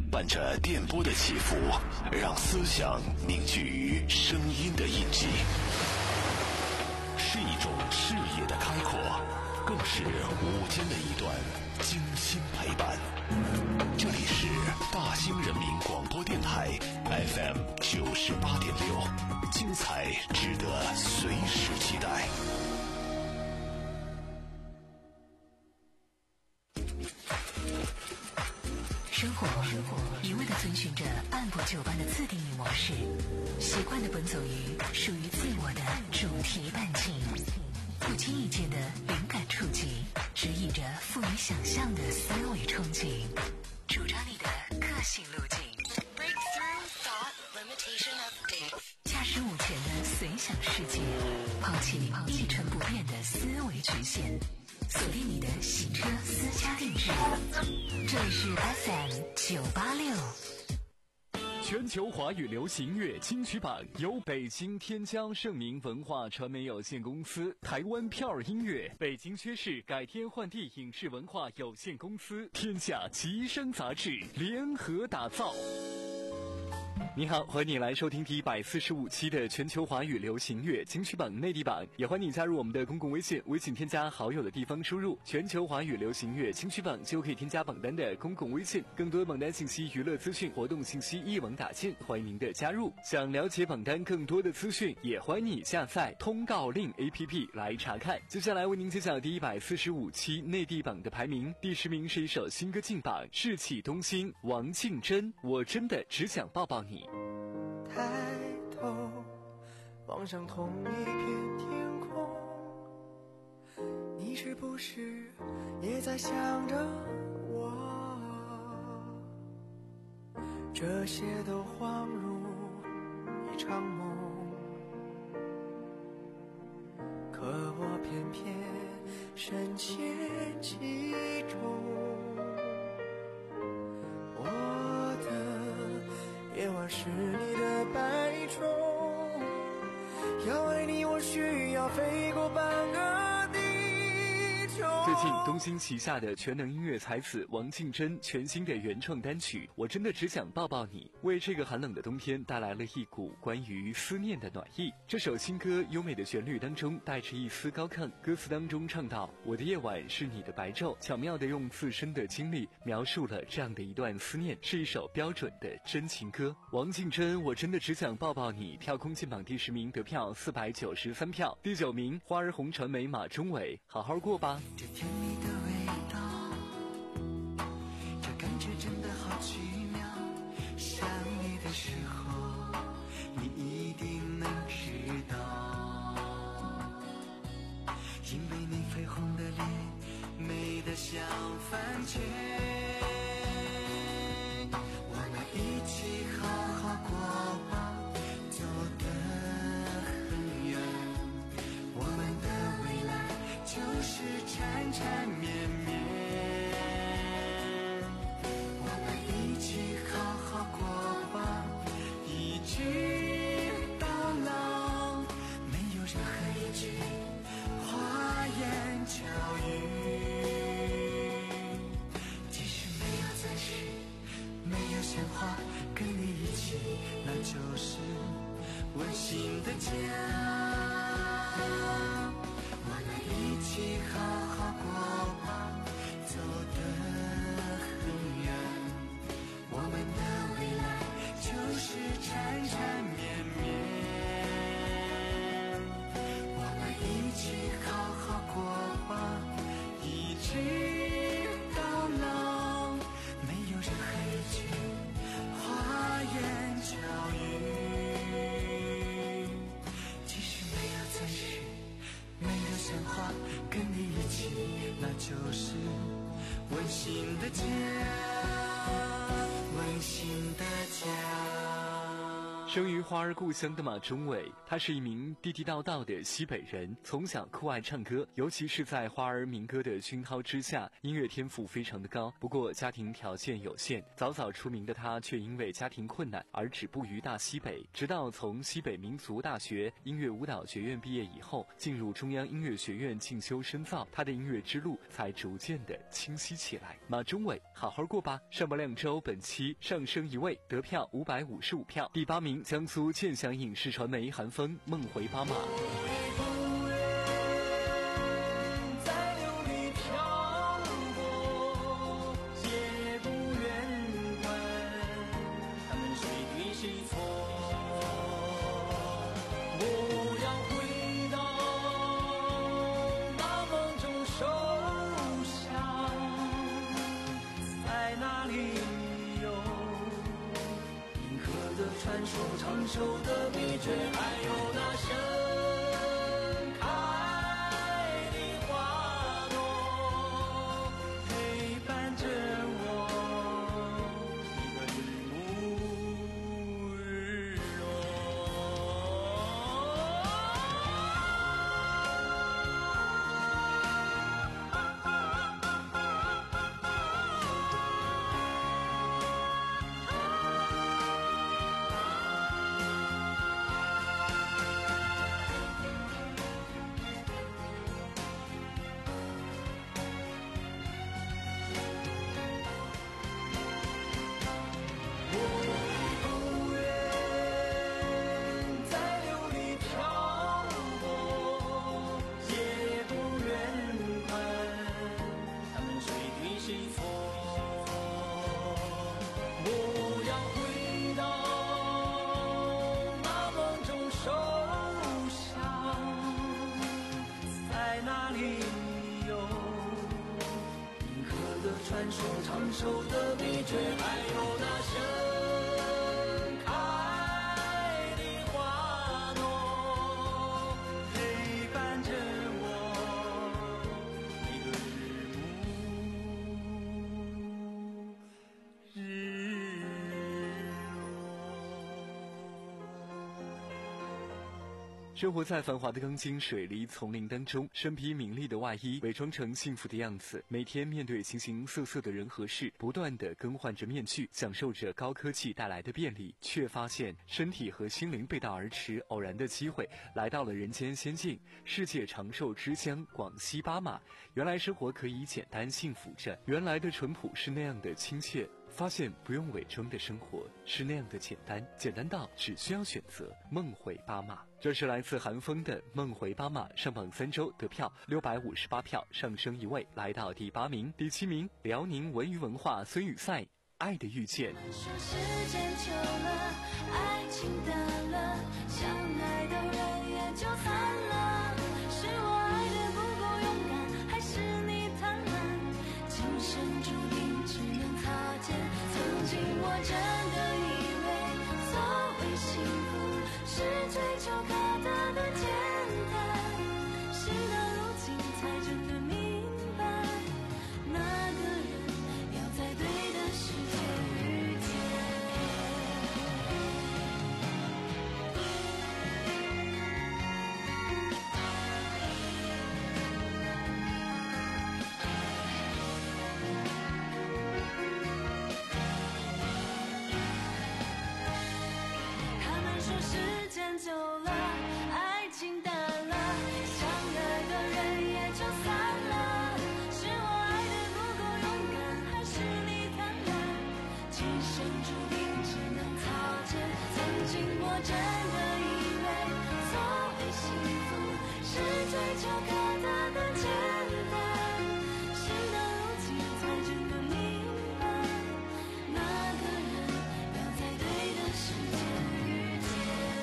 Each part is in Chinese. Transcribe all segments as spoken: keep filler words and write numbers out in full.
伴着电波的起伏，让思想凝聚于声音的印记，是一种视野的开阔，更是午间的一段精心陪伴。这里是大兴人民广播电台 F M 九十八点六，精彩值得随时期待。 生活一味地遵循着按部就班的自定义模式，习惯地奔走于属于自我的主题半径，不经意间的灵感触及，指引着富于想象的三维憧憬，主张你的个性路径。Breakthrough thought limitation update。驾驶午前的随想世界，抛弃一成不变的思维局限，锁定你的行车私家定制。这里是 F M 九八六。 全球华语流行乐金曲榜由北京天江盛明文化传媒有限公司、台湾票儿音乐、北京薛氏改天换地影视文化有限公司、天下吉声杂志联合打造。你好，欢迎你来收听第一百四十五期的全球华语流行乐金曲榜内地榜，也欢迎你加入我们的公共微信，微信添加好友的地方输入全球华语流行乐金曲榜就可以添加榜单的公共微信，更多榜单信息、娱乐资讯、活动信息一网打尽，欢迎您的加入。想了解榜单更多的资讯，也欢迎你下载通告令 A P P 来查看。接下来为您揭晓第一百四十五期内地榜的排名，第十名是一首新歌进榜，士气东兴，王庆珍，我真的只想抱抱你。 抬头望向同一片天空，你是不是也在想着我？这些都恍如一场梦，可我偏偏深陷其中。我的夜晚是你的白昼，要爱你我需要飞过半个地球。 最近东兴旗下的全能音乐才子王庆珍全新的原创单曲《我真的只想抱抱你》，为这个寒冷的冬天带来了一股关于思念的暖意。这首新歌优美的旋律当中带着一丝高亢，歌词当中唱到我的夜晚是你的白昼，巧妙地用自身的经历描述了这样的一段思念，是一首标准的真情歌。王庆珍我真的只想抱抱你跳空进榜第十名，得票四百九十三票。第九名花儿红传媒马中伟，好好过吧。 这甜蜜的味道，这感觉真的好奇妙，想你的时候你一定能知道，因为你绯红的脸美得像番茄，我们一起好好过吧，走得很远，我们的未来就是缠缠绵绵，我们一起好好过吧，一直到老，没有任何一句花言巧语，即使没有钻石，没有鲜花，跟你一起，那就是温馨的家。一起好好过吧，走得很远，我们的未来就是缠缠绵绵，我们一起好好过吧，一直到老，没有任何一句花言巧语，即使没有钻石，没有鲜花，跟你一起，那生于花儿故乡的马中伟，他是一名地地道道的西北人，从小酷爱唱歌，尤其是在花儿民歌的熏陶之下，音乐天赋非常的高。不过家庭条件有限，早早出名的他却因为家庭困难而止步于大西北，直到从西北民族大学音乐舞蹈学院毕业以后，进入中央音乐学院进修深造，他的音乐之路才逐渐的清晰起来。马中伟，好好过吧。上榜两周，本期上升一位，得票五百五十五票，第八名。江苏建祥影视传媒韩风《梦回巴马》。 传说长寿的秘诀，还有那盛开的花朵，陪伴着我一个日暮日落。传说长寿的秘诀，还有那盛开的花朵，陪伴着我一个日暮日落。 生活在繁华的钢筋水泥丛林当中，身披名利的外衣，伪装成幸福的样子，每天面对形形色色的人和事，不断地更换着面具，享受着高科技带来的便利，却发现身体和心灵背道而驰。偶然的机会来到了人间仙境，世界长寿之乡广西巴马。原来生活可以简单幸福着，原来的淳朴是那样的亲切，发现不用伪装的生活是那样的简单，简单到只需要选择梦回巴马。这是来自韩风的《梦回巴马》，上榜三周，得票六百五十八票，上升一位，来到第八名。第七名，辽宁文娱文化孙雨赛《爱的遇见》。 说时间久了，爱情淡了，相爱的人也就散了。是我爱的不够勇敢，还是你贪婪？今生注定只能擦肩。曾经我真的以为，所谓幸福是追求可得的简单，事到如今才真的明白，那个人要在对的时间遇见。他们说时间久了，爱情淡了，相爱的人也就散了。是我爱的不够勇敢，还是你贪婪？今生注定只能擦肩。曾经我真的以为，所谓幸福是追求可得的简单，事到如今才真的明白，那个人要在对的时间遇见。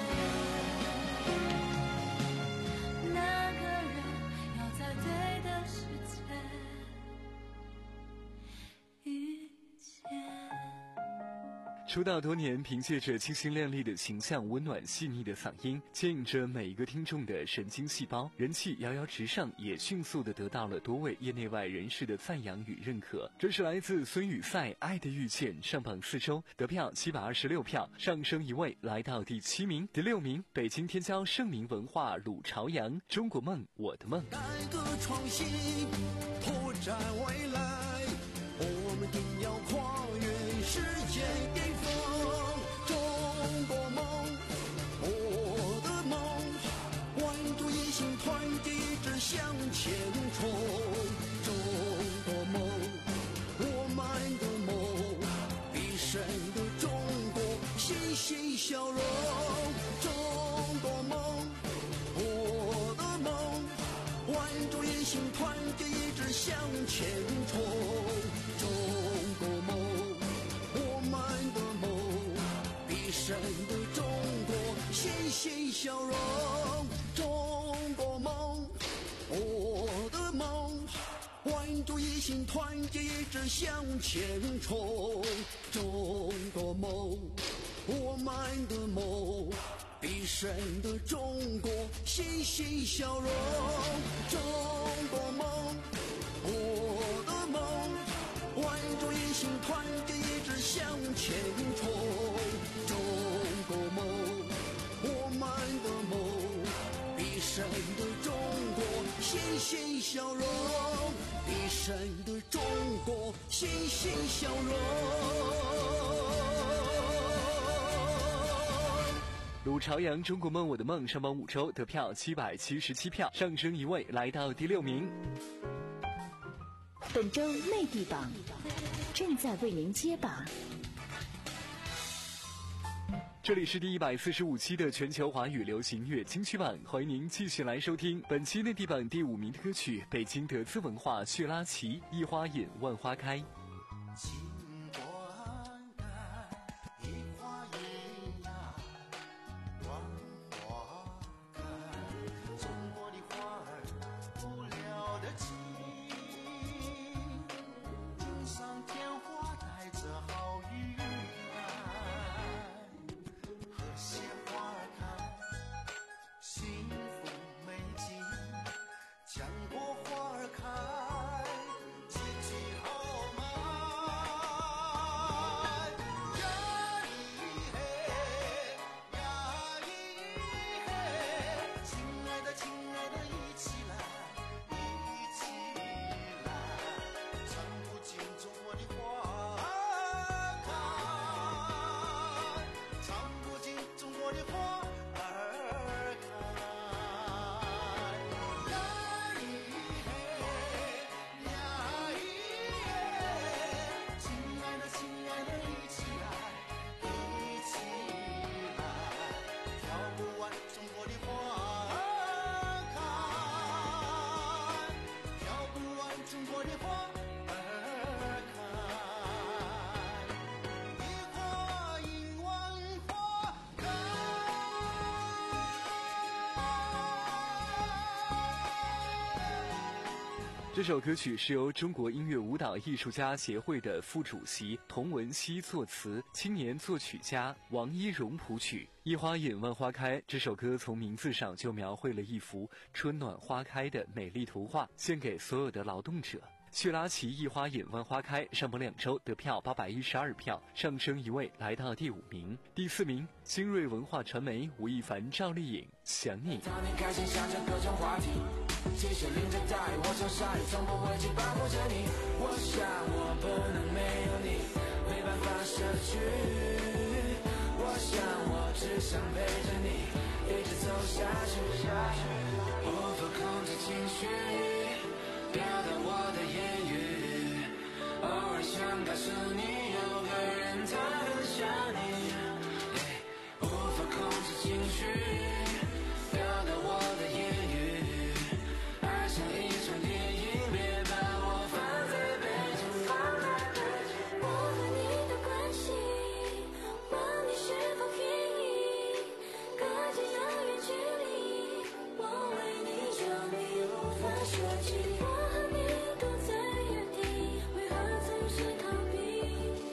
那个人要在对的时间遇见。 出道多年，凭借着清新亮丽的形象、温暖细腻的嗓音，牵引着每一个听众的神经细胞，人气遥遥直上，也迅速地得到了多位业内外人士的赞扬与认可。这是来自孙雨赛《爱的遇见》，上榜四周，得票七百二十六票，上升一位，来到第七名。第六名，北京天骄盛名文化鲁朝阳《中国梦我的梦》。 改革创新，拓展未来，我们定要跨越世界巅峰。中国梦，我的梦，万众一心，团结一致向前冲。中国梦，我们的梦，必胜的中国，欣欣向荣。中国梦，我的梦，万众一心，团结一致向前冲。中国梦，我们的梦，必胜的中国，欣欣向荣。中国梦，我的梦，万众一心，团结一致向前冲。中国梦，我们的梦，必胜的中国，欣欣向荣。中国梦，我的梦，万众一心，团结一致向前冲。中国梦，我们的梦，必胜的中国，欣欣向荣。必胜的中国，欣欣向荣。 鲁朝阳《中国梦我的梦》上榜五周，得票七百七十七票，上升一位，来到第六名。 本周内地榜正在为您揭榜。 这里是第一百四十五期的全球华语流行乐金曲榜，欢迎您继续来收听本期内地榜第五名的歌曲，北京德资文化血拉奇《一花引万花开》。这首歌曲是由中国音乐舞蹈艺术家协会的副主席童文熙作词，青年作曲家王一荣谱曲。一花引万花开，这首歌从名字上就描绘了一幅春暖花开的美丽图画，献给所有的劳动者。血拉奇一花引万花开上榜两周，得票八百一十二票，上升一位，来到第五名。第四名，新锐文化传媒吴亦凡、赵丽颖想你。 当你开心想着各种话题，继续拎着大雨，我从沙里从不会去保护着你。我想我不能没有你，没办法舍去。我想我只想陪着你，一直走下去。无法控制情绪，表达我的言语，偶尔想告诉你，有个人他很想你。无法控制情绪，表达我的言语，爱像一场电影，别把我放在背景，放在背景。我和你的关系，问你是否愿意，隔着遥远距离，我为你着迷，无法舍弃。我和你独在原地，为何总是逃避？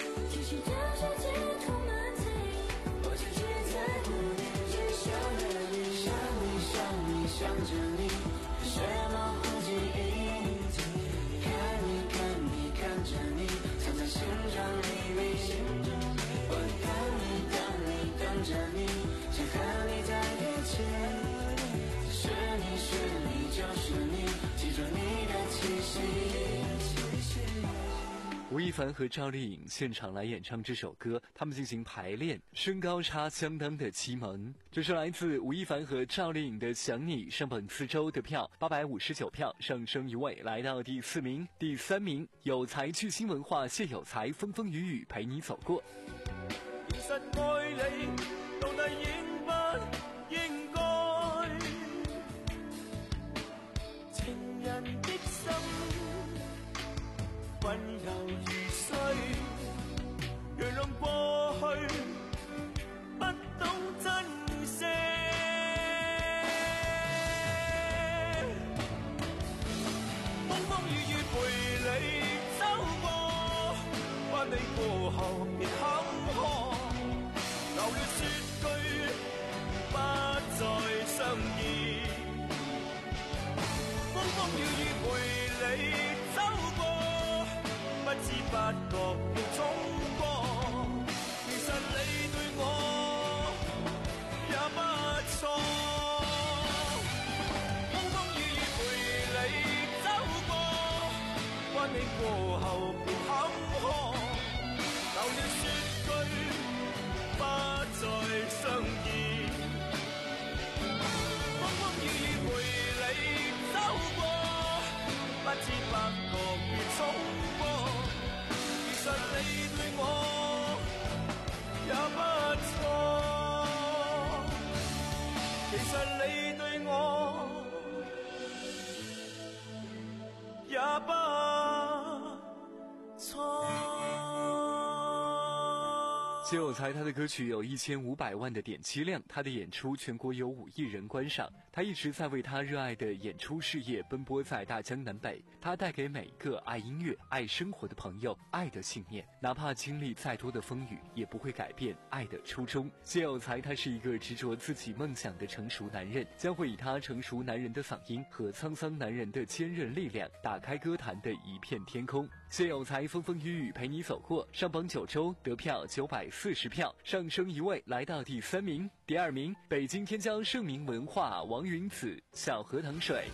凡和赵丽颖现场来演唱这首歌，他们进行排练，身高差相当的奇萌。这是来自吴亦凡和赵丽颖的《想你》，上榜四周得票八百五十九票，上升一位来到第四名。第三名，有才巨星文化谢有才，风风雨雨陪你走過。 其實愛你到底應不應該？情人的心溫柔如水，原諒過去不懂珍惜。風風雨雨陪你走過，關你過後亦坎坷，流血說句不再相見。風風雨雨陪你走過，不知不覺亦衝過，其實你對我也不錯。風風雨雨陪你走過，關你過後亦坎坷，流血說句不再相見。風風雨雨陪你走過，不知不覺亦衝過，其實你對我也不錯，其實你對我也不錯。 谢有才他的歌曲有一千五百万的点击量，他的演出全国有五亿人观赏。他一直在为他热爱的演出事业奔波在大江南北，他带给每个爱音乐、爱生活的朋友爱的信念，哪怕经历再多的风雨，也不会改变爱的初衷。谢有才他是一个执着自己梦想的成熟男人，将会以他成熟男人的嗓音和沧桑男人的坚韧力量，打开歌坛的一片天空。谢有才风风雨雨陪你走过，上榜九周，得票九百四十票，上升一位来到第三名。第二名，北京天骄盛名文化王云子，小荷塘水。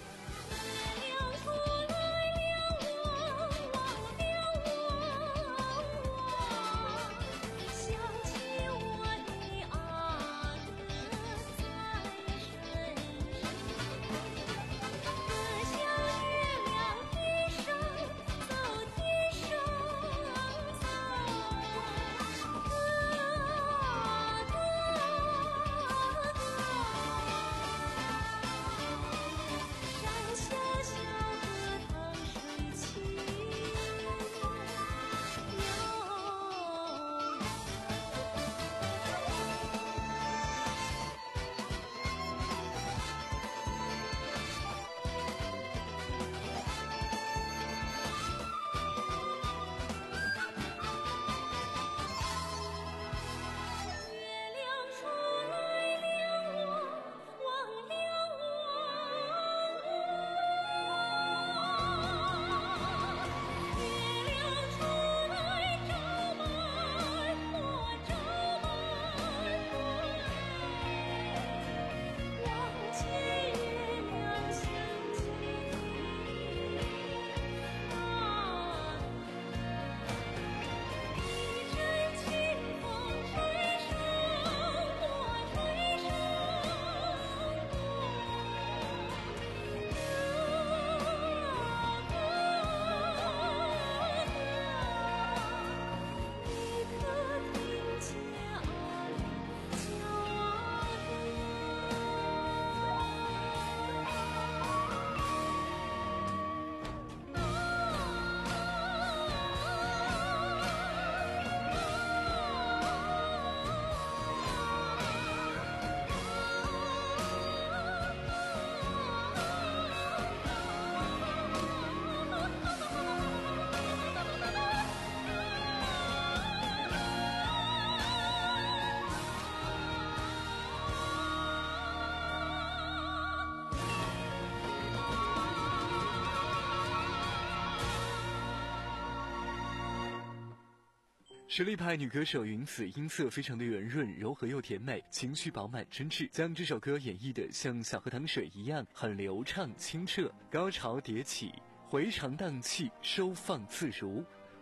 实力派女歌手云子音色非常的圆润、柔和又甜美，情绪饱满真挚，将这首歌演绎的像小荷塘水一样，很流畅清澈，高潮迭起，回肠荡气，收放自如。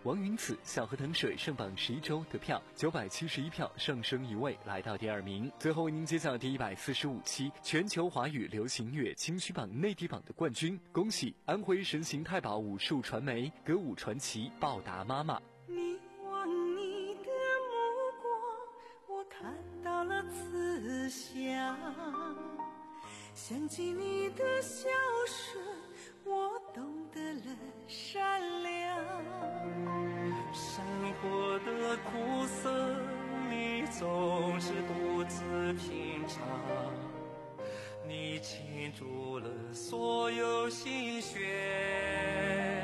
王云子《小河淌水》上榜十一周得票九百七十一票，上升一位来到第二名。最后为您揭晓第一百四十五期全球华语流行乐金曲榜内地榜的冠军，恭喜安徽神行太保武术传媒歌舞传奇报答妈妈。 你望你的目光，我看到了慈祥，想起你的孝顺，我懂得了善良。 生活的苦涩，你总是独自品尝，你倾注了所有心血，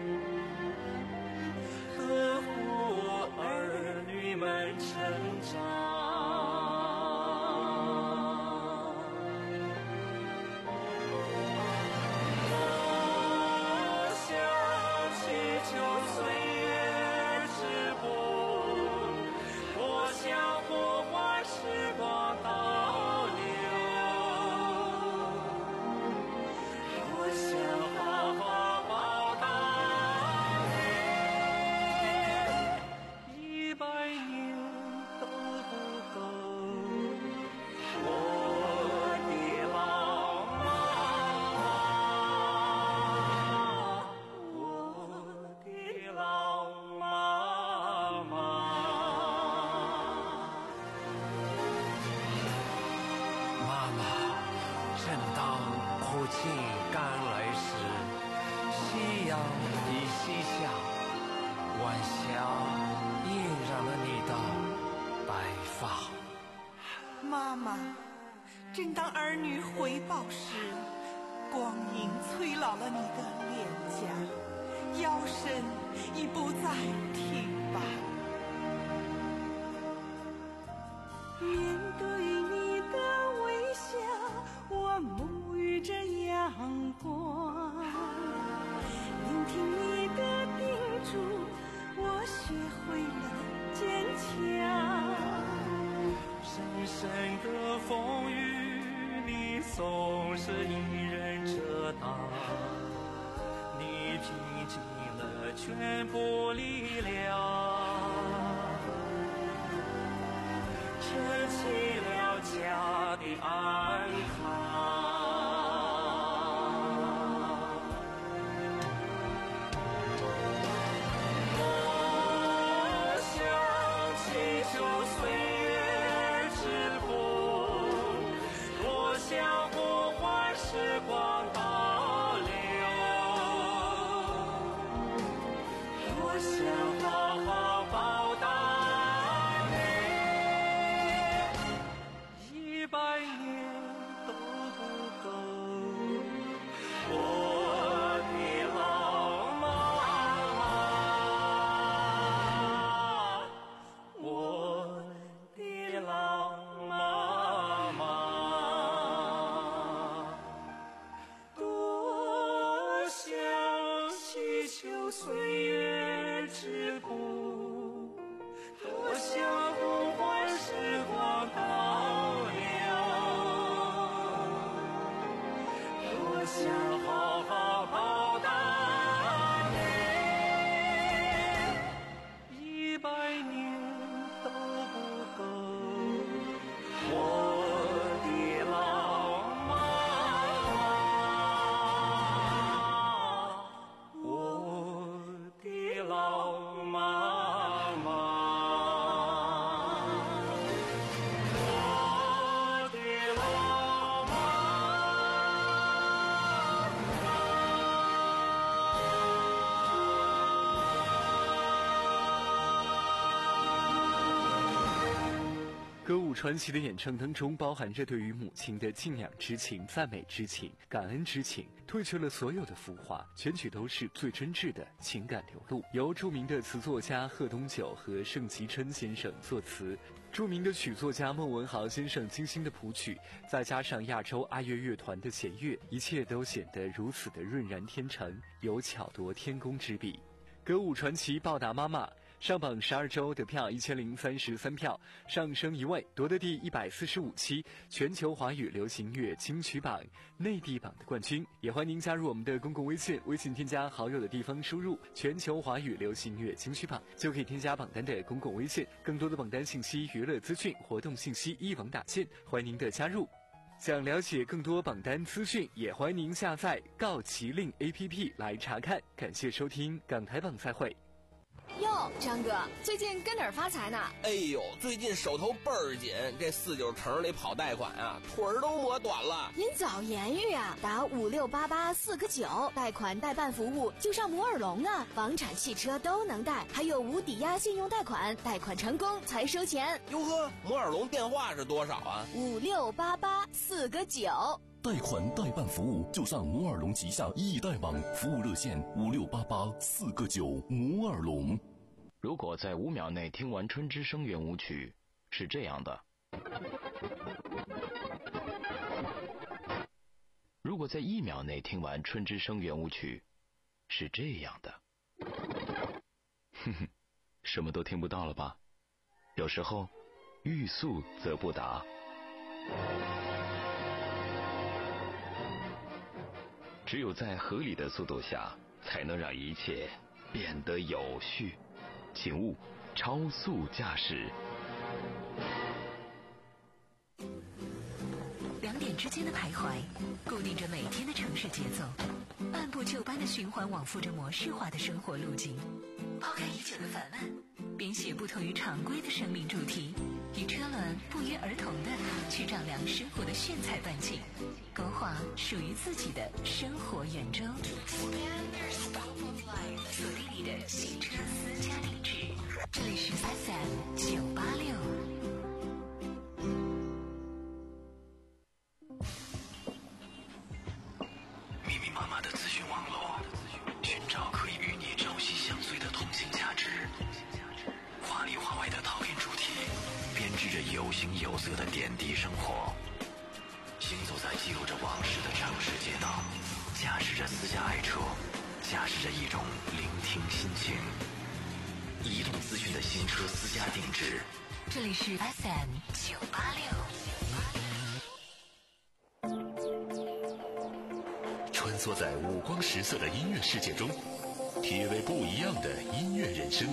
呵护儿女们成长。 妈妈，正当儿女回报时，光阴催老了你的脸颊，腰身已不再挺拔。面对你的微笑，我沐浴着阳光，聆听你的叮嘱，我学会了坚强。 人生的风雨，你总是一人遮挡，你拼尽了全部力量，撑起了家的安康。我想祈求岁月之苦，多想呼唤时光倒流，多想好好报答你，一百年都不够，我的老妈妈，我的老妈妈，多想祈求岁月之苦，多想呼唤时光倒流，多想好好报答你，一百年都不够，我的老妈妈，我的老妈妈，我的老妈妈。 歌舞传奇的演唱当中，包含着对于母亲的敬仰之情、赞美之情、感恩之情，褪去了所有的浮华，全曲都是最真挚的情感流露。由著名的词作家贺东九和盛吉春先生作词，著名的曲作家孟文豪先生精心的谱曲，再加上亚洲爱乐乐团的弦乐，一切都显得如此的润然天成，有巧夺天工之笔。歌舞传奇报答妈妈， 上榜十二周得票一千零三十三票，上升一位，夺得第一百四十五期全球华语流行乐金曲榜内地榜的冠军。也欢迎您加入我们的公共微信，微信添加好友的地方输入全球华语流行乐金曲榜，就可以添加榜单的公共微信，更多的榜单信息、娱乐资讯、活动信息一网打尽，欢迎您的加入。想了解更多榜单资讯，也欢迎您下载告麒麟 A P P 来查看。感谢收听港台榜赛会。 哟，张哥，最近跟哪儿发财呢？ 哎呦，最近手头倍儿紧，这四九城里跑贷款啊，腿儿都磨短了。 您早言语啊，打五六八八四个九，贷款代办服务就上摩尔龙啊，房产、汽车都能贷，还有无抵押信用贷款，贷款成功才收钱。 哟呵，摩尔龙电话是多少啊？ 五六八八四个九。 贷款代办服务就上摩尔龙旗下易贷网，服务热线五六八八四个九。摩尔龙。 如果在五秒内听完《春之声》圆舞曲，是这样的；如果在一秒内听完《春之声》圆舞曲，是这样的。哼哼，什么都听不到了吧？有时候，欲速则不达。只有在合理的速度下，才能让一切变得有序。请勿超速驾驶。 两点之间的徘徊，固定着每天的城市节奏，按部就班的循环往复着模式化的生活路径。抛开已久的烦闷，编写不同于常规的生命主题，与车轮不约而同的去丈量生活的炫彩半径，勾画属于自己的生活圆周。锁定你的新车私家定制，这里是 F M 九八六。 密密麻麻的资讯网络，寻找可以与你朝夕相随的通信价值。华里华外的陶片主题，编织着有形有色的点滴生活。行走在记录着往事的城市街道，驾驶着私家爱车，驾驶着一种聆听心情。移动资讯的新车私家定制， 这里是 F M 九八六。 穿梭在五光十色的音乐世界中，体味不一样的音乐人生。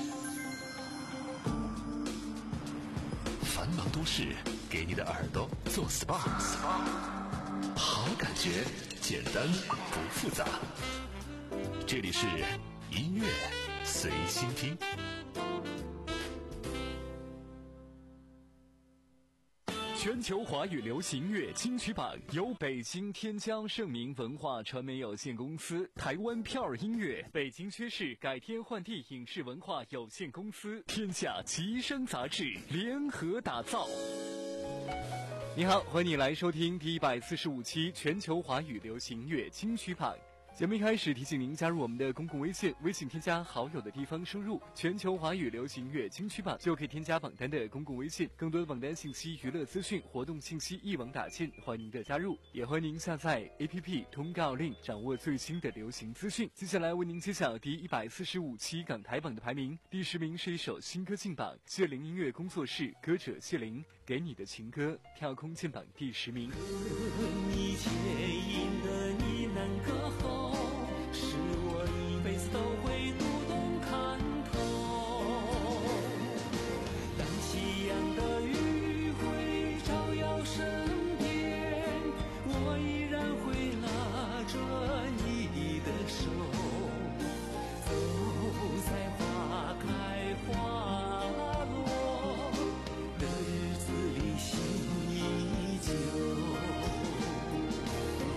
繁忙都市给你的耳朵做 S P A， 好感觉，简单不复杂。这里是音乐随心听。 全球华语流行乐金曲榜由北京天江盛明文化传媒有限公司、台湾票儿音乐、北京缺市改天换地影视文化有限公司、天下吉声杂志联合打造。你好，欢迎你来收听第一百四十五期全球华语流行乐金曲榜。节目一开始提醒您加入我们的公共微信，微信添加好友的地方输入全球华语流行乐金曲榜，就可以添加榜单的公共微信，更多的榜单信息、娱乐资讯、活动信息一网打尽，欢迎您的加入。也欢迎您下载 A P P 通告令，掌握最新的流行资讯。接下来为您揭晓第一百四十五期港台榜的排名，第十名是一首新歌进榜，谢灵音乐工作室歌者谢灵给你的情歌跳空进榜第十名。 你牵引的你难歌喉，是我一辈子都会读懂看透。当夕阳的余晖照耀身边，我依然会拉着你的手，走在花开花落的日子里，心依旧。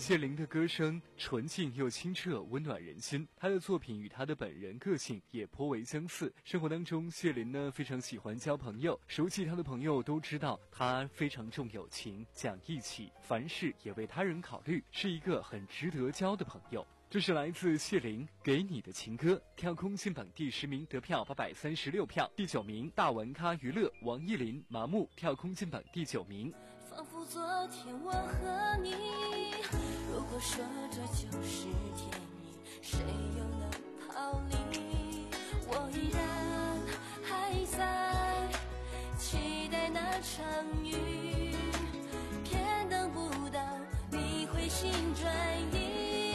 谢玲的歌声纯净又清澈，温暖人心。她的作品与她的本人个性也颇为相似。生活当中，谢玲呢非常喜欢交朋友，熟悉她的朋友都知道她非常重友情，讲义气，凡事也为他人考虑，是一个很值得交的朋友。这是来自谢玲给你的情歌，跳空进榜第十名，得票八百三十六票。第九名大玩咖娱乐王艺林麻木，跳空进榜第九名。 仿佛昨天我和你，如果说这就是天意，谁又能逃离？我依然还在期待那场雨，偏等不到你回心转意。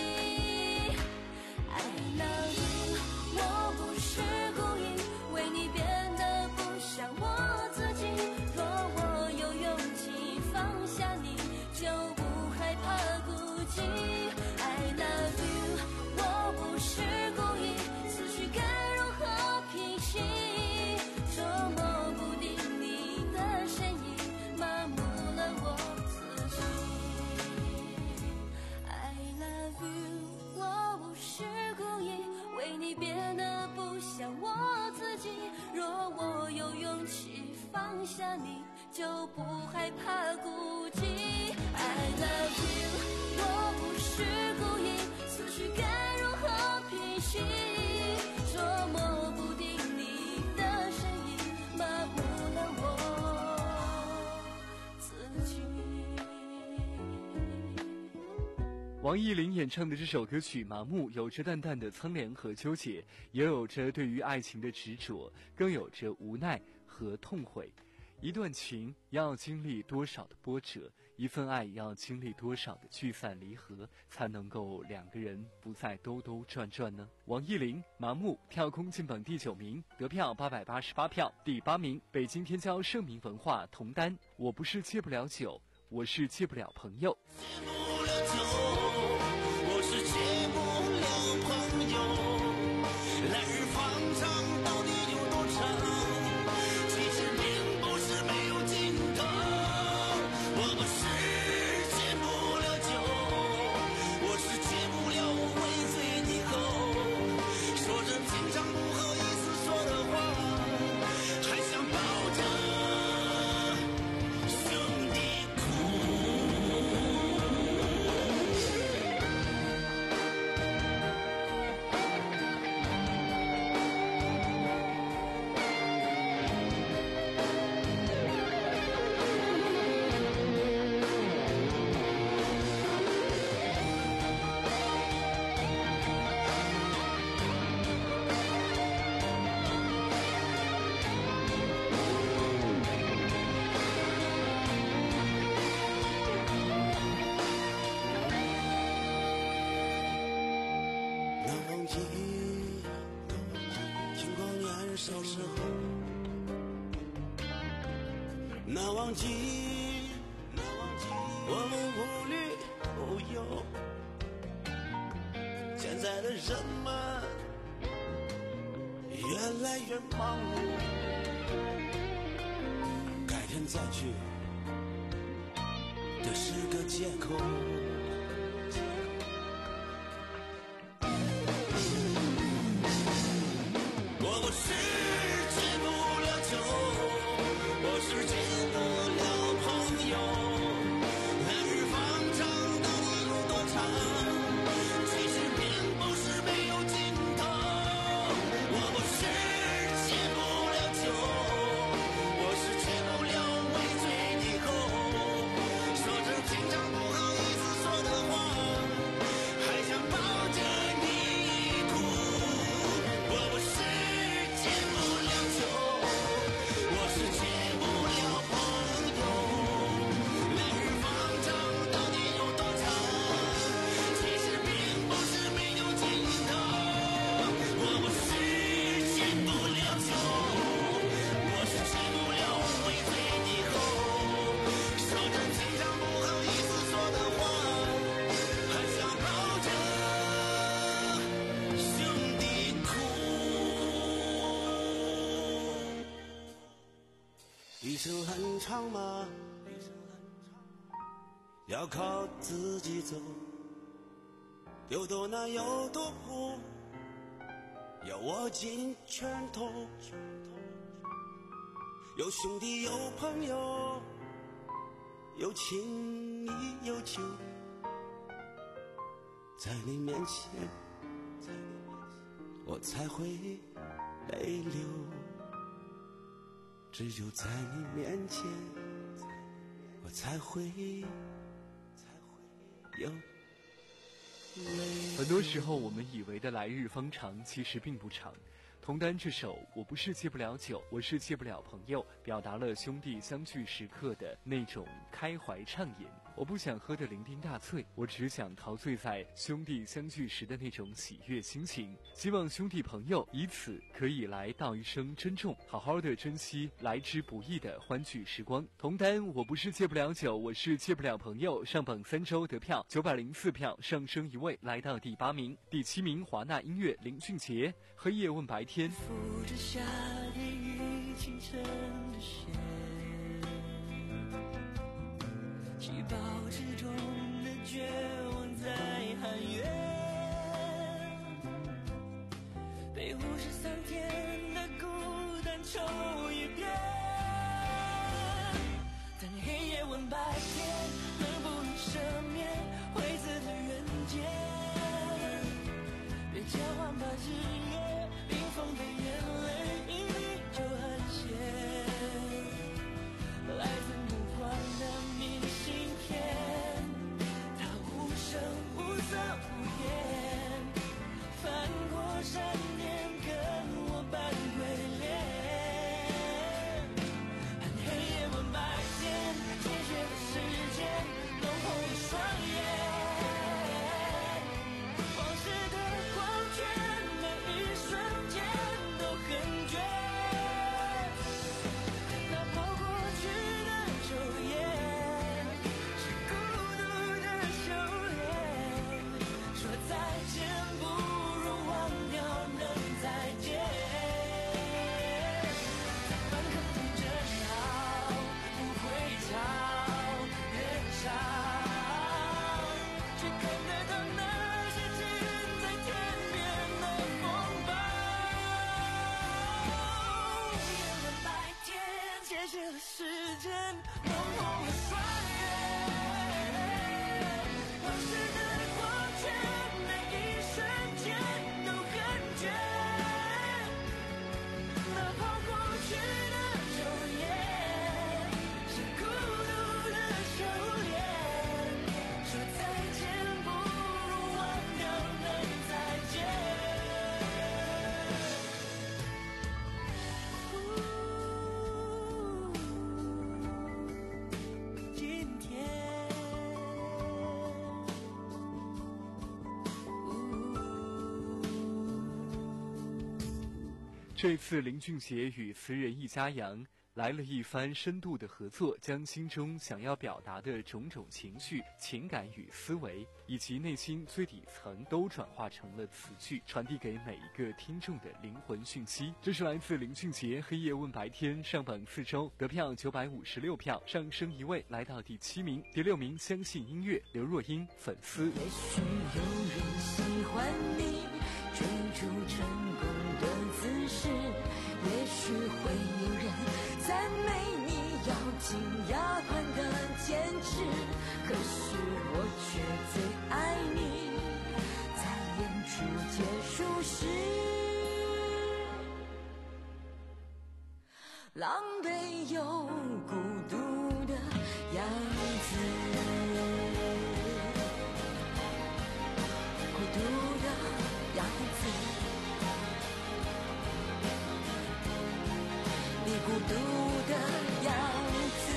放下你就不害怕孤寂 I love you 我不是故意思绪该如何平息捉摸不定你的身影麻木了我自己。 王艺林演唱的这首歌曲《麻木》有着淡淡的苍凉和纠结，也有着对于爱情的执着，更有着无奈和痛悔。一段情要经历多少的波折，一份爱要经历多少的聚散离合，才能够两个人不再兜兜转转呢？王艺林《麻木》跳空进榜第九名，得票八百八十八票。第八名北京天骄盛名文化同单，我不是戒不了酒，我是戒不了朋友。 戒不了酒，我是戒不了朋友，来日方长到底有多长，其实并不是没有尽头。我不是戒不了酒，我是戒不了微醉以后说着平常不好意思说的话，还想抱着兄弟难忘记，难忘记我们无虑无忧。现在的人们越来越忙碌，改天再去，这是个借口。我不是戒不了酒，我是戒不了朋友，来日方长到底有多长，其实并不是没有尽头。我不是戒不了酒，我是戒不了微醉以后说着平常不好意思说的话，还想抱着你哭。我不是戒不了酒，我是戒不了朋友，来日方长到底有多长，其实并不是没有尽头。我不是戒不了酒，我是戒不了微醉以后说着平常不好意思说的话，还想抱着兄弟哭。一生很长吗？要靠自己走， 有多难有多苦，要握紧拳头。有兄弟有朋友，有情谊有酒，在你面前我才会泪流，只有在你面前我才会有泪。 很多时候我们以为的来日方长，其实并不长。童丹这首我不是戒不了酒，我是戒不了朋友，表达了兄弟相聚时刻的那种开怀畅饮。我不想喝得酩酊大醉，我只想陶醉在兄弟相聚时的那种喜悦心情。希望兄弟朋友以此可以来道一声珍重，好好的珍惜来之不易的欢聚时光。童丹我不是戒不了酒，我是戒不了朋友，上榜三周得票九百零四票，上升一位来到第八名。第七名华纳音乐林俊杰，黑夜问白天。 浮着夏天与清晨的雪，细胞之中的绝望在喊冤，被忽视三天的孤单抽一遍。当黑夜问白天，能不能赦免灰色的人间？别交换吧日夜冰封的眼泪，一滴就很咸。来自梦幻的明信片，它无声无色无言，翻过山巅跟我扮鬼脸。和黑夜问白天，解决的时间弄红了双眼。往事的光圈，每一瞬间都很绝。那跑过去的昼夜，是孤独的修炼。说再见不如忘掉能再见。在半空中争吵，不会吵人潮，却看得到那些近在天边的风暴。夜晚白天，解决了时间，弄红了双眼。往事的光圈，每一瞬间都很绝。那跑过去的昼夜，是孤独的修炼。说再见不如忘掉能再见。今天这次林俊杰与词人易家扬来了一番深度的合作，将心中想要表达的种种情绪、情感与思维，以及内心最底层都转化成了词句，传递给每一个听众的灵魂讯息。这是来自林俊杰《黑夜问白天》上榜四周，得票九百五十六票，上升一位来到第七名。第六名相信音乐刘若英粉丝。 也许有人喜欢你追逐成功的姿势，也许会有人赞美你咬紧牙关的坚持，可是我却最爱你，在演出结束时狼狈又孤独的样子，孤独的样子，你孤独的样子。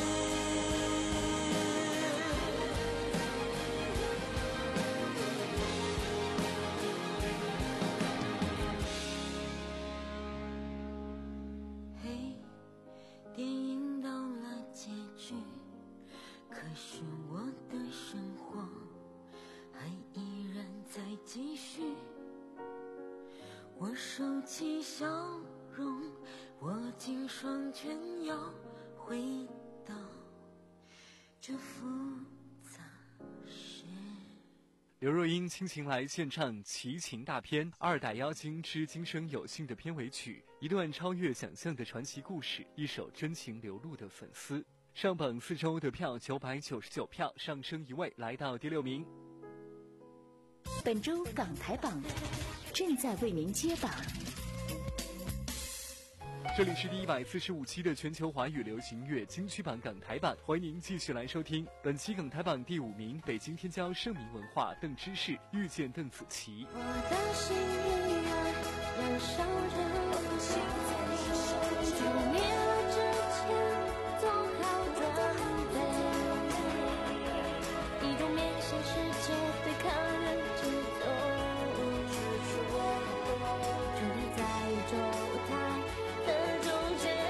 嘿，电影到了结局，可是我的生活还依然在继续。我收起笑容，握紧双拳，要回到这复杂世刘若英倾情来献唱齐秦大片《二代妖精之今生有幸》的片尾曲，一段超越想象的传奇故事，一首真情流露的粉丝。上榜四周得票九百九十九票，上升一位来到第六名。 本周港台榜正在为您揭榜。 这里是第一百四十五期的全球华语流行乐金曲榜港台榜，欢迎您继续来收听。本期港台榜第五名，北京天骄盛名文化邓芝士遇见邓紫棋。 我的心依然燃烧着，心在燃烧着，灭了之前做好准备，一种面向世界对抗人之走，站在宇宙台的中间，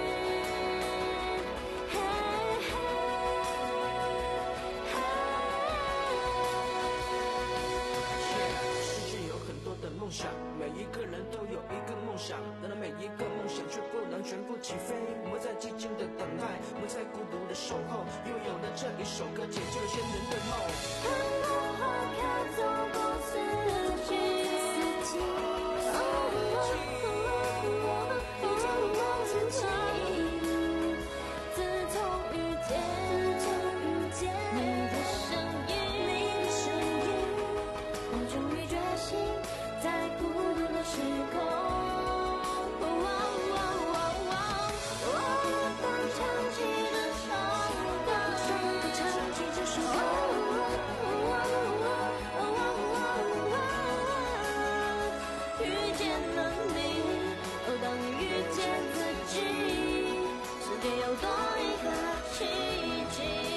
世界有很多的梦想，每一个人都有一个梦想，然而每一个梦想却不能全部起飞。我们在寂静的等待，我们在孤独的守候，因为有了这一首歌，解救了先人的梦。 看到花开走过四季，四季，自从遇见你的声音，我终于觉醒在孤独的时空。当唱起这首歌，唱起这首歌，遇见了你，哦，当你遇见自己，世界又多一个奇迹。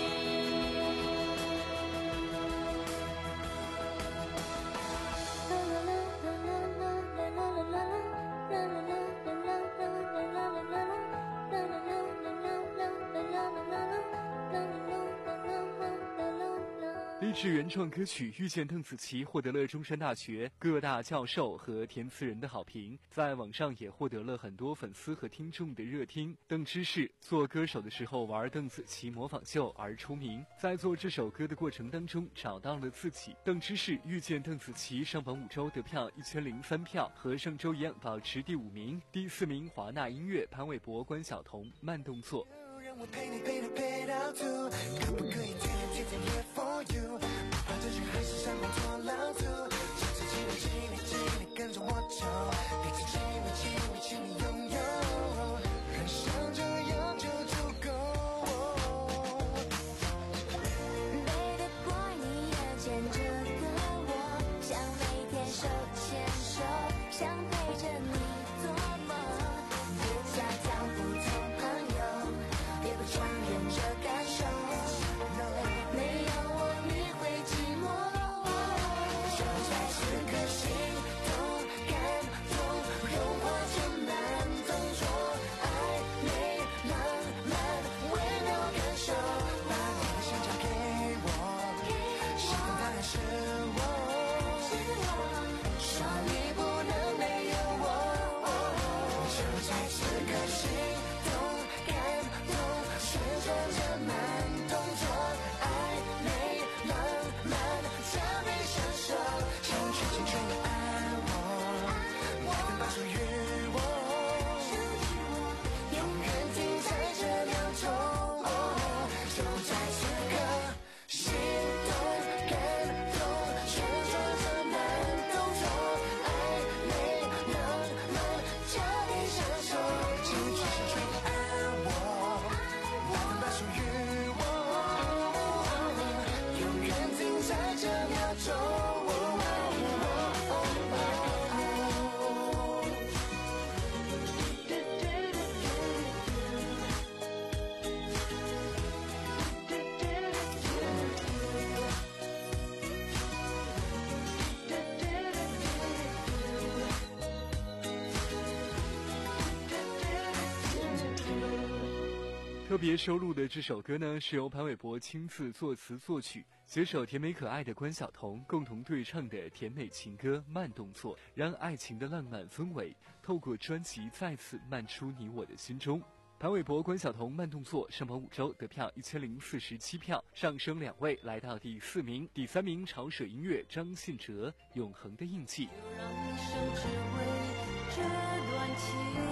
励志原创歌曲《遇见邓紫棋》获得了中山大学各大教授和填词人的好评，在网上也获得了很多粉丝和听众的热听。邓芝士做歌手的时候玩邓紫棋模仿秀而出名，在做这首歌的过程当中找到了自己。邓芝士遇见邓紫棋上榜五周得票一千零三票，和上周一样保持第五名。第四名华纳音乐潘玮柏、关晓彤慢动作。 让我陪你陪你陪到吐，可不可以天天天天 here for you？ 不怕这群海市蜃楼做老土，请自己的经历经历跟着我走，彼此机会机会请你拥有，人生这样就足够。 背得过你也牵着个我，想每天手牵手，想陪着你做梦，留下脚步做朋友，别不承认这感受，没有我你会寂寞，就在此刻心动感动，融化成慢动作，暧昧浪漫微妙感受， 把你的心交给我，心动当然是我，说你不能没有我，就在此刻心动感动，旋转着慢动作，暧昧浪漫特别享受，想全心全意爱我，百分百属于我，永远停在这秒钟，就在此刻心动感动，旋转着慢动作，暧昧浪漫特别享受，请全心全意爱我，百分百属于我，永远停在这秒钟。 特别收录的这首歌呢，是由潘玮柏亲自作词作曲，携手甜美可爱的关晓彤共同对唱的甜美情歌《慢动作》，让爱情的浪漫氛围透过专辑再次漫出你我的心中。 潘玮柏、关晓彤慢动作上榜五周，得票一千零四十七票，上升两位来到第四名。第三名潮水音乐张信哲《永恒的印记》。 让一生只为这段情。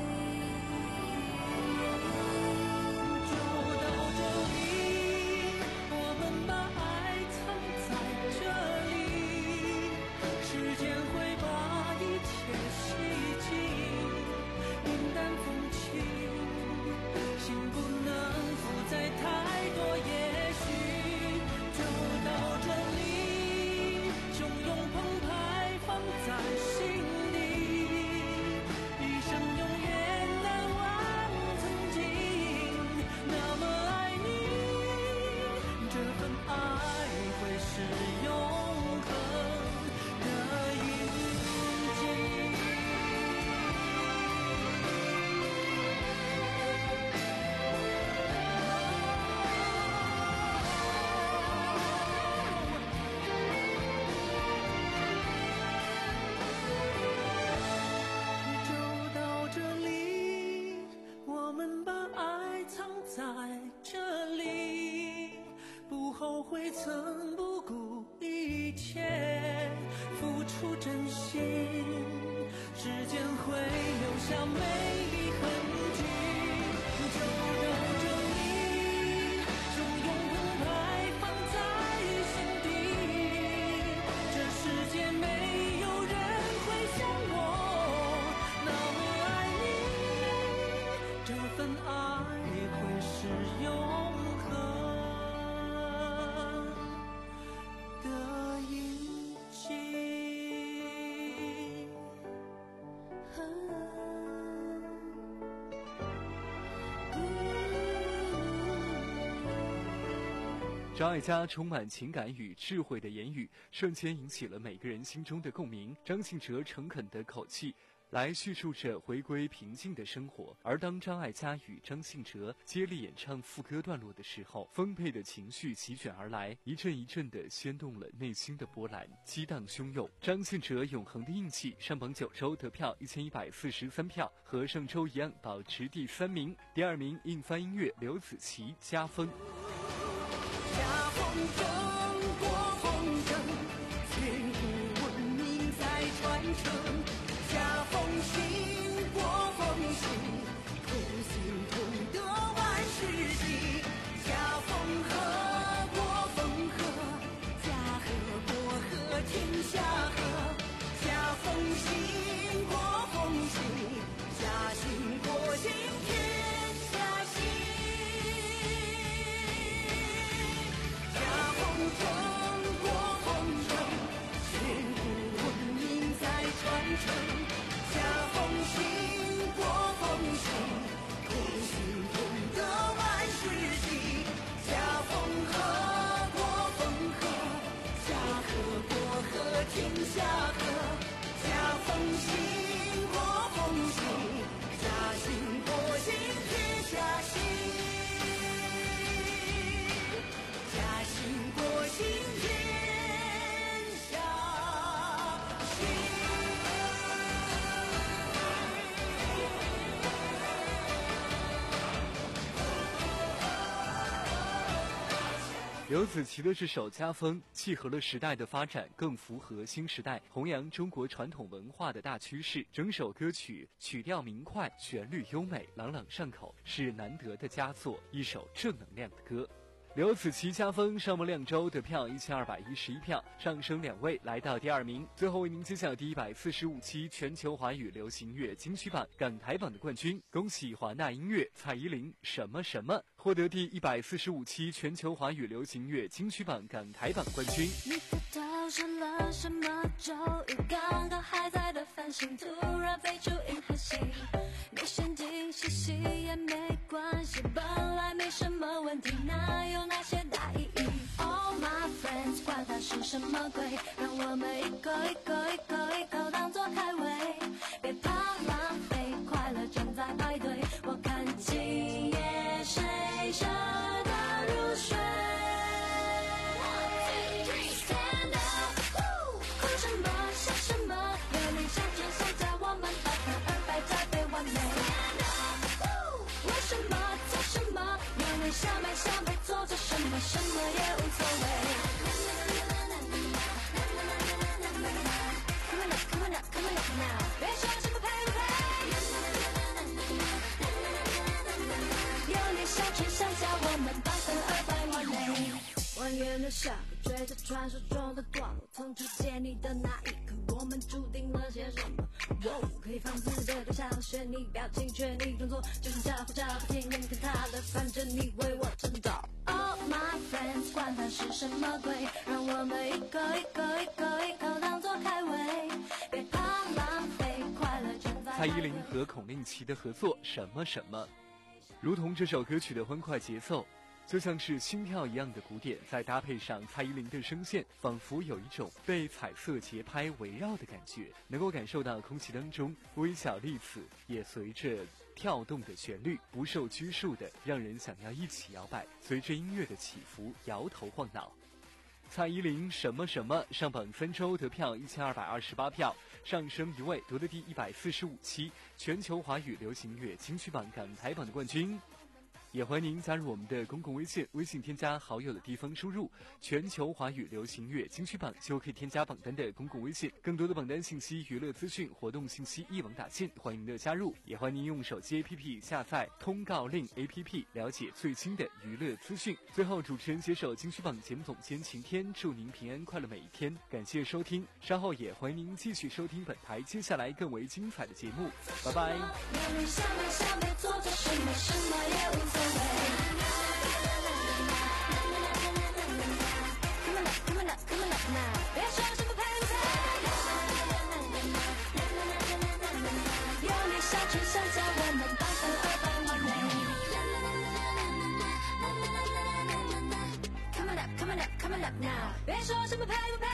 后悔曾不顾一切付出真心，时间会留下美丽痕迹，就到这里，汹涌澎湃放在心底，这世界没有人会像我那么爱你，这份爱会是永恒的印记。 张艾嘉充满情感与智慧的言语，瞬间引起了每个人心中的共鸣。张信哲诚恳的口气来叙述着回归平静的生活，而当张艾嘉与张信哲接力演唱副歌段落的时候，丰沛的情绪席卷而来，一阵一阵的掀动了内心的波澜，激荡汹涌。张信哲《永恒的印记》上榜九周，得票一千一百四十三票，和上周一样保持第三名。第二名硬翻音乐刘子琪《家风》。 家风正过风筝，千古文明在传承。家风行过风行，同心同德万事兴。家风和过风和，家和过和天下和。家风行过风行，家行过行天下行。正过风筝，千古文明在传承。家风行过风行，同心同德万事兴。家风和过风和，家和过和天下和。家风行过风行，家行过行天下行。家行过行天下行。 刘子琪的这首《家风》契合了时代的发展，更符合新时代弘扬中国传统文化的大趋势。整首歌曲曲调明快，旋律优美，朗朗上口，是难得的佳作，一首正能量的歌。刘子琪《家风》上榜两周，得票一千二百一十一票，上升两位来到第二名。最后为您揭晓第一百四十五期全球华语流行乐金曲榜港台榜的冠军，恭喜华纳音乐蔡依林《什么什么》获得第一百四十五期全球华语流行乐金曲榜港台榜冠军。 你的到是了什么咒语？刚刚还在的繁星，突然飞出银河系。你先进细细也没关系，本来没什么问题，哪有那些大意义 ？All my friends， 管它是什么鬼，让我们一口一口一口一口当作开胃，别怕浪费，快乐正在排队。我看今夜谁舍得入睡？什么？ 远的下个，追着传说中的段落，从初见你的那一刻，我们注定了些什么？哦，可以放肆的丢下了学你表情，却你动作就像招呼招呼听人看他的，反正你为我撑到。Oh my friends， 管它是什么鬼，让我们一口一口一口一口当作开胃，别怕浪费，快乐全在。 蔡依林和孔令奇的合作什么什么，如同这首歌曲的欢快节奏，就像是心跳一样的鼓点，再搭配上蔡依林的声线，仿佛有一种被彩色节拍围绕的感觉，能够感受到空气当中微小粒子也随着跳动的旋律，不受拘束的让人想要一起摇摆，随着音乐的起伏摇头晃脑。蔡依林什么什么上榜三周得票一千二百二十八票，上升一位，夺得第一百四十五期全球华语流行乐金曲榜港台榜的冠军。也欢迎您加入我们的公共微信，微信添加好友的地方输入全球华语流行乐金曲榜，就可以添加榜单的公共微信，更多的榜单信息、娱乐资讯、活动信息一网打尽，欢迎您的加入。也欢迎您用手机 A P P 下载通告令 A P P 了解最新的娱乐资讯。最后，主持人携手金曲榜节目总监晴天，祝您平安快乐每一天，感谢收听，稍后也欢迎您继续收听本台接下来更为精彩的节目，拜拜。 别说什么配不配，有你相群相交，我们百分二百完美。Come on up, come on up, come on up now。别说什么配不配，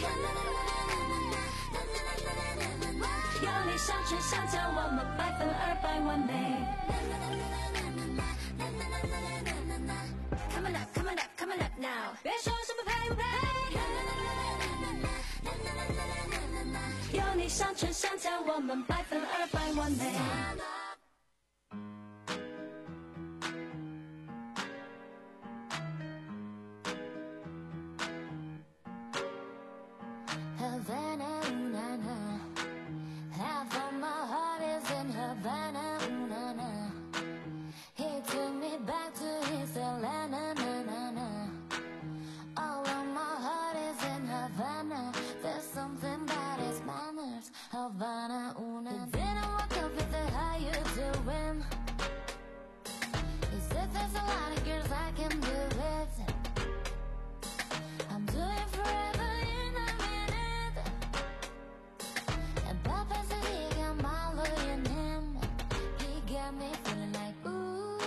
有你相群相交，我们百分二百完美。Come on up, come on up, come on up now。别说什么配不配。有你相群相交，我们百分二百完美。 Havana, ooh, na, na. Half of my heart is in Havana, ooh, na, na. He took me back to his Atlanta, na, na, na. All of my heart is in Havana. There's something about his manners, Havana, ooh, na, na. Then I woke up and said, how you doing? He said, there's a lot of girls I can do it. I'm doing forever in a minute. And Papa said he got my lawyer in him. He got me feeling like, ooh,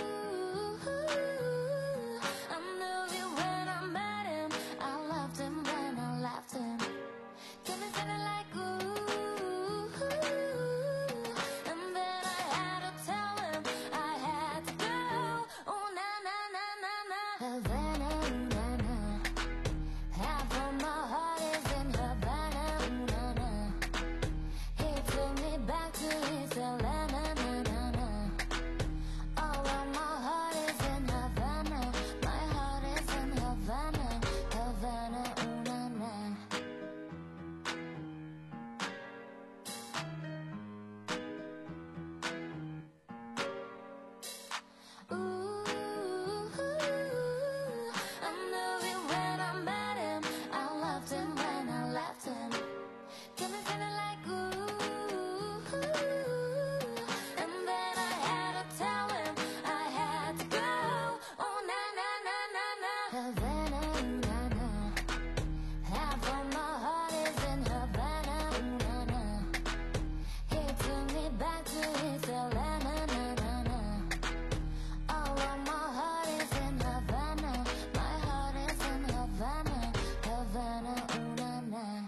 I knew you when I met him. I loved him when I left him. Got me feeling like, ooh, and then I had to tell him I had to go. Oh, na, na, na, na, na. Havana, ooh, na, na. Half of my heart is in Havana, ooh, na, na. He took me back to his Atlanta, na, na, na. All of my heart is in Havana. My heart is in Havana, Havana, ooh, na, na. Ooh, I knew you when I met him. I loved him when I left him. Got me feeling like ooh, and then I had to tell him I had to go. Oh, na, na, na, na, na. Havana, ooh, na, na. Half of my heart is in Havana, ooh, na, na. He took me back to his Atlanta, na, na, na. All of my heart is in Havana. My heart is in Havana, Havana, ooh, na, na.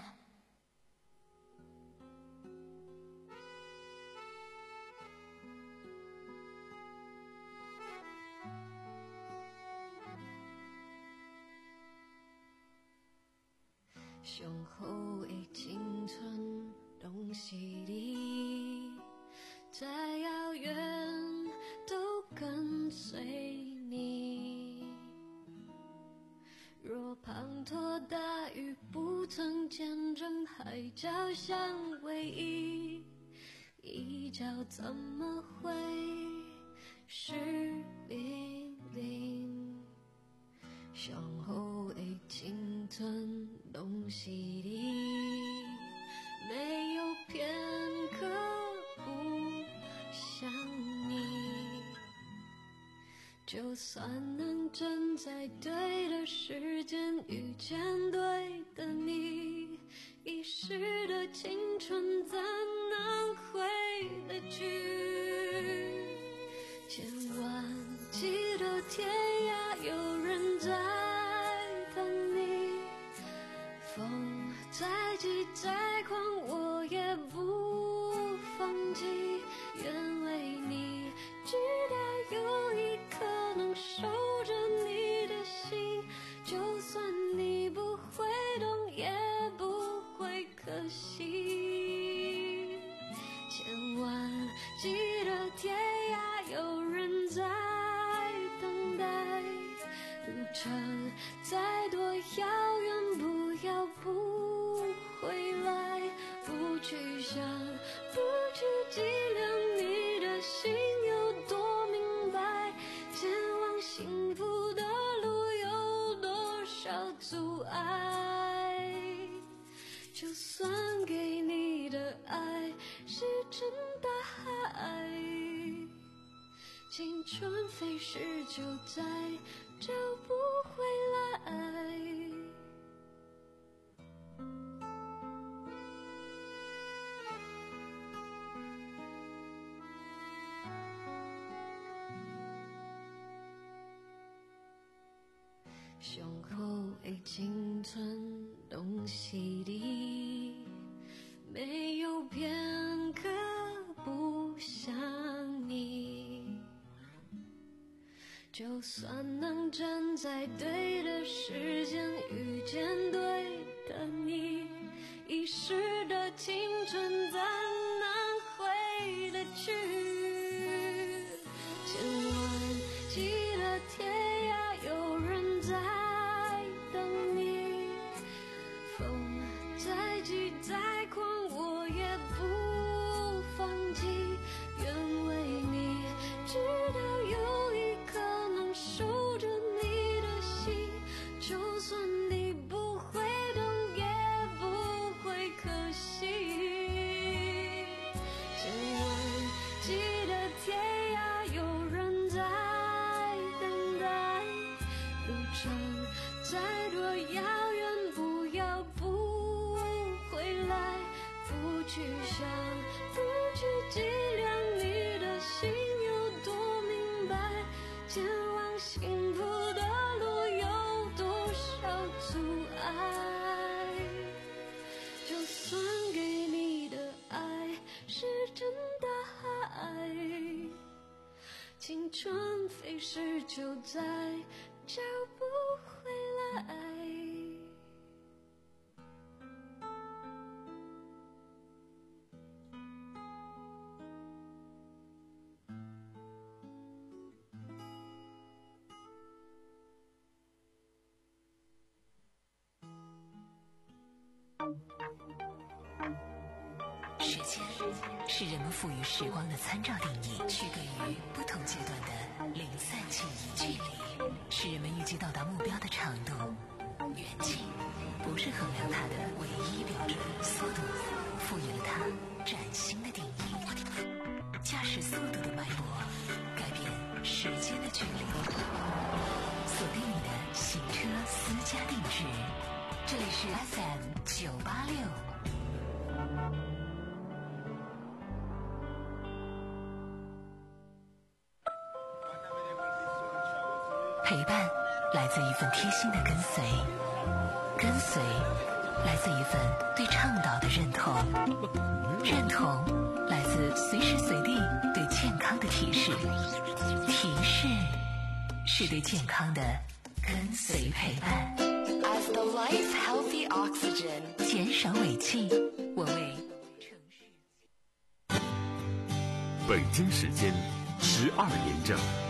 胸口已经存东西里，再遥远都跟随你。若滂沱大雨不曾见证海角相偎依，一角怎么会湿淋淋？向后已就算能站在对的时间遇见对的你，遗失的青春怎能回得去？千万记得天涯有人在等你，风再急再狂我也不放弃，愿为你直到有一刻能守着你的心，就算你不会懂也不会可惜。千万记得天涯有人在等待，路程再多遥远不要不回来，不去想不去计量你的心有多明白，前往幸福的路有多少阻碍，就算给你的爱是真大海，青春飞逝就再找不回来。胸口已经寸东西地，没有片刻不想你，就算能站在对的时间遇见对的你，遗失的青春怎能回得去？千万记得天涯有人在等你，风再急再狂我也不放弃，愿为你直到有一刻能守着你的心，就算你不会懂也不会可惜。千万记得天涯有人在等待，路程再多遥远不要不回来，不去想不去计量你的心有多明白，前往幸福的路有多少阻碍，就算给你的爱是真大海，青春飞逝就再找不回来。 时间是人们赋予时光的参照定义，区隔于不同阶段的零散记忆。距离是人们预计到达目标的长度，远近不是衡量它的唯一标准。速度赋予了它崭新的定义，驾驶速度的脉搏改变时间的距离。锁定你的行车私家定制，这里是 F M 九八六。陪伴来自一份贴心的跟随，跟随来自一份对倡导的认同，认同来自随时随地对健康的提示，提示是对健康的跟随陪伴。 As the life healthy oxygen， 减少尾气，我为城市。 北京时间十二点整。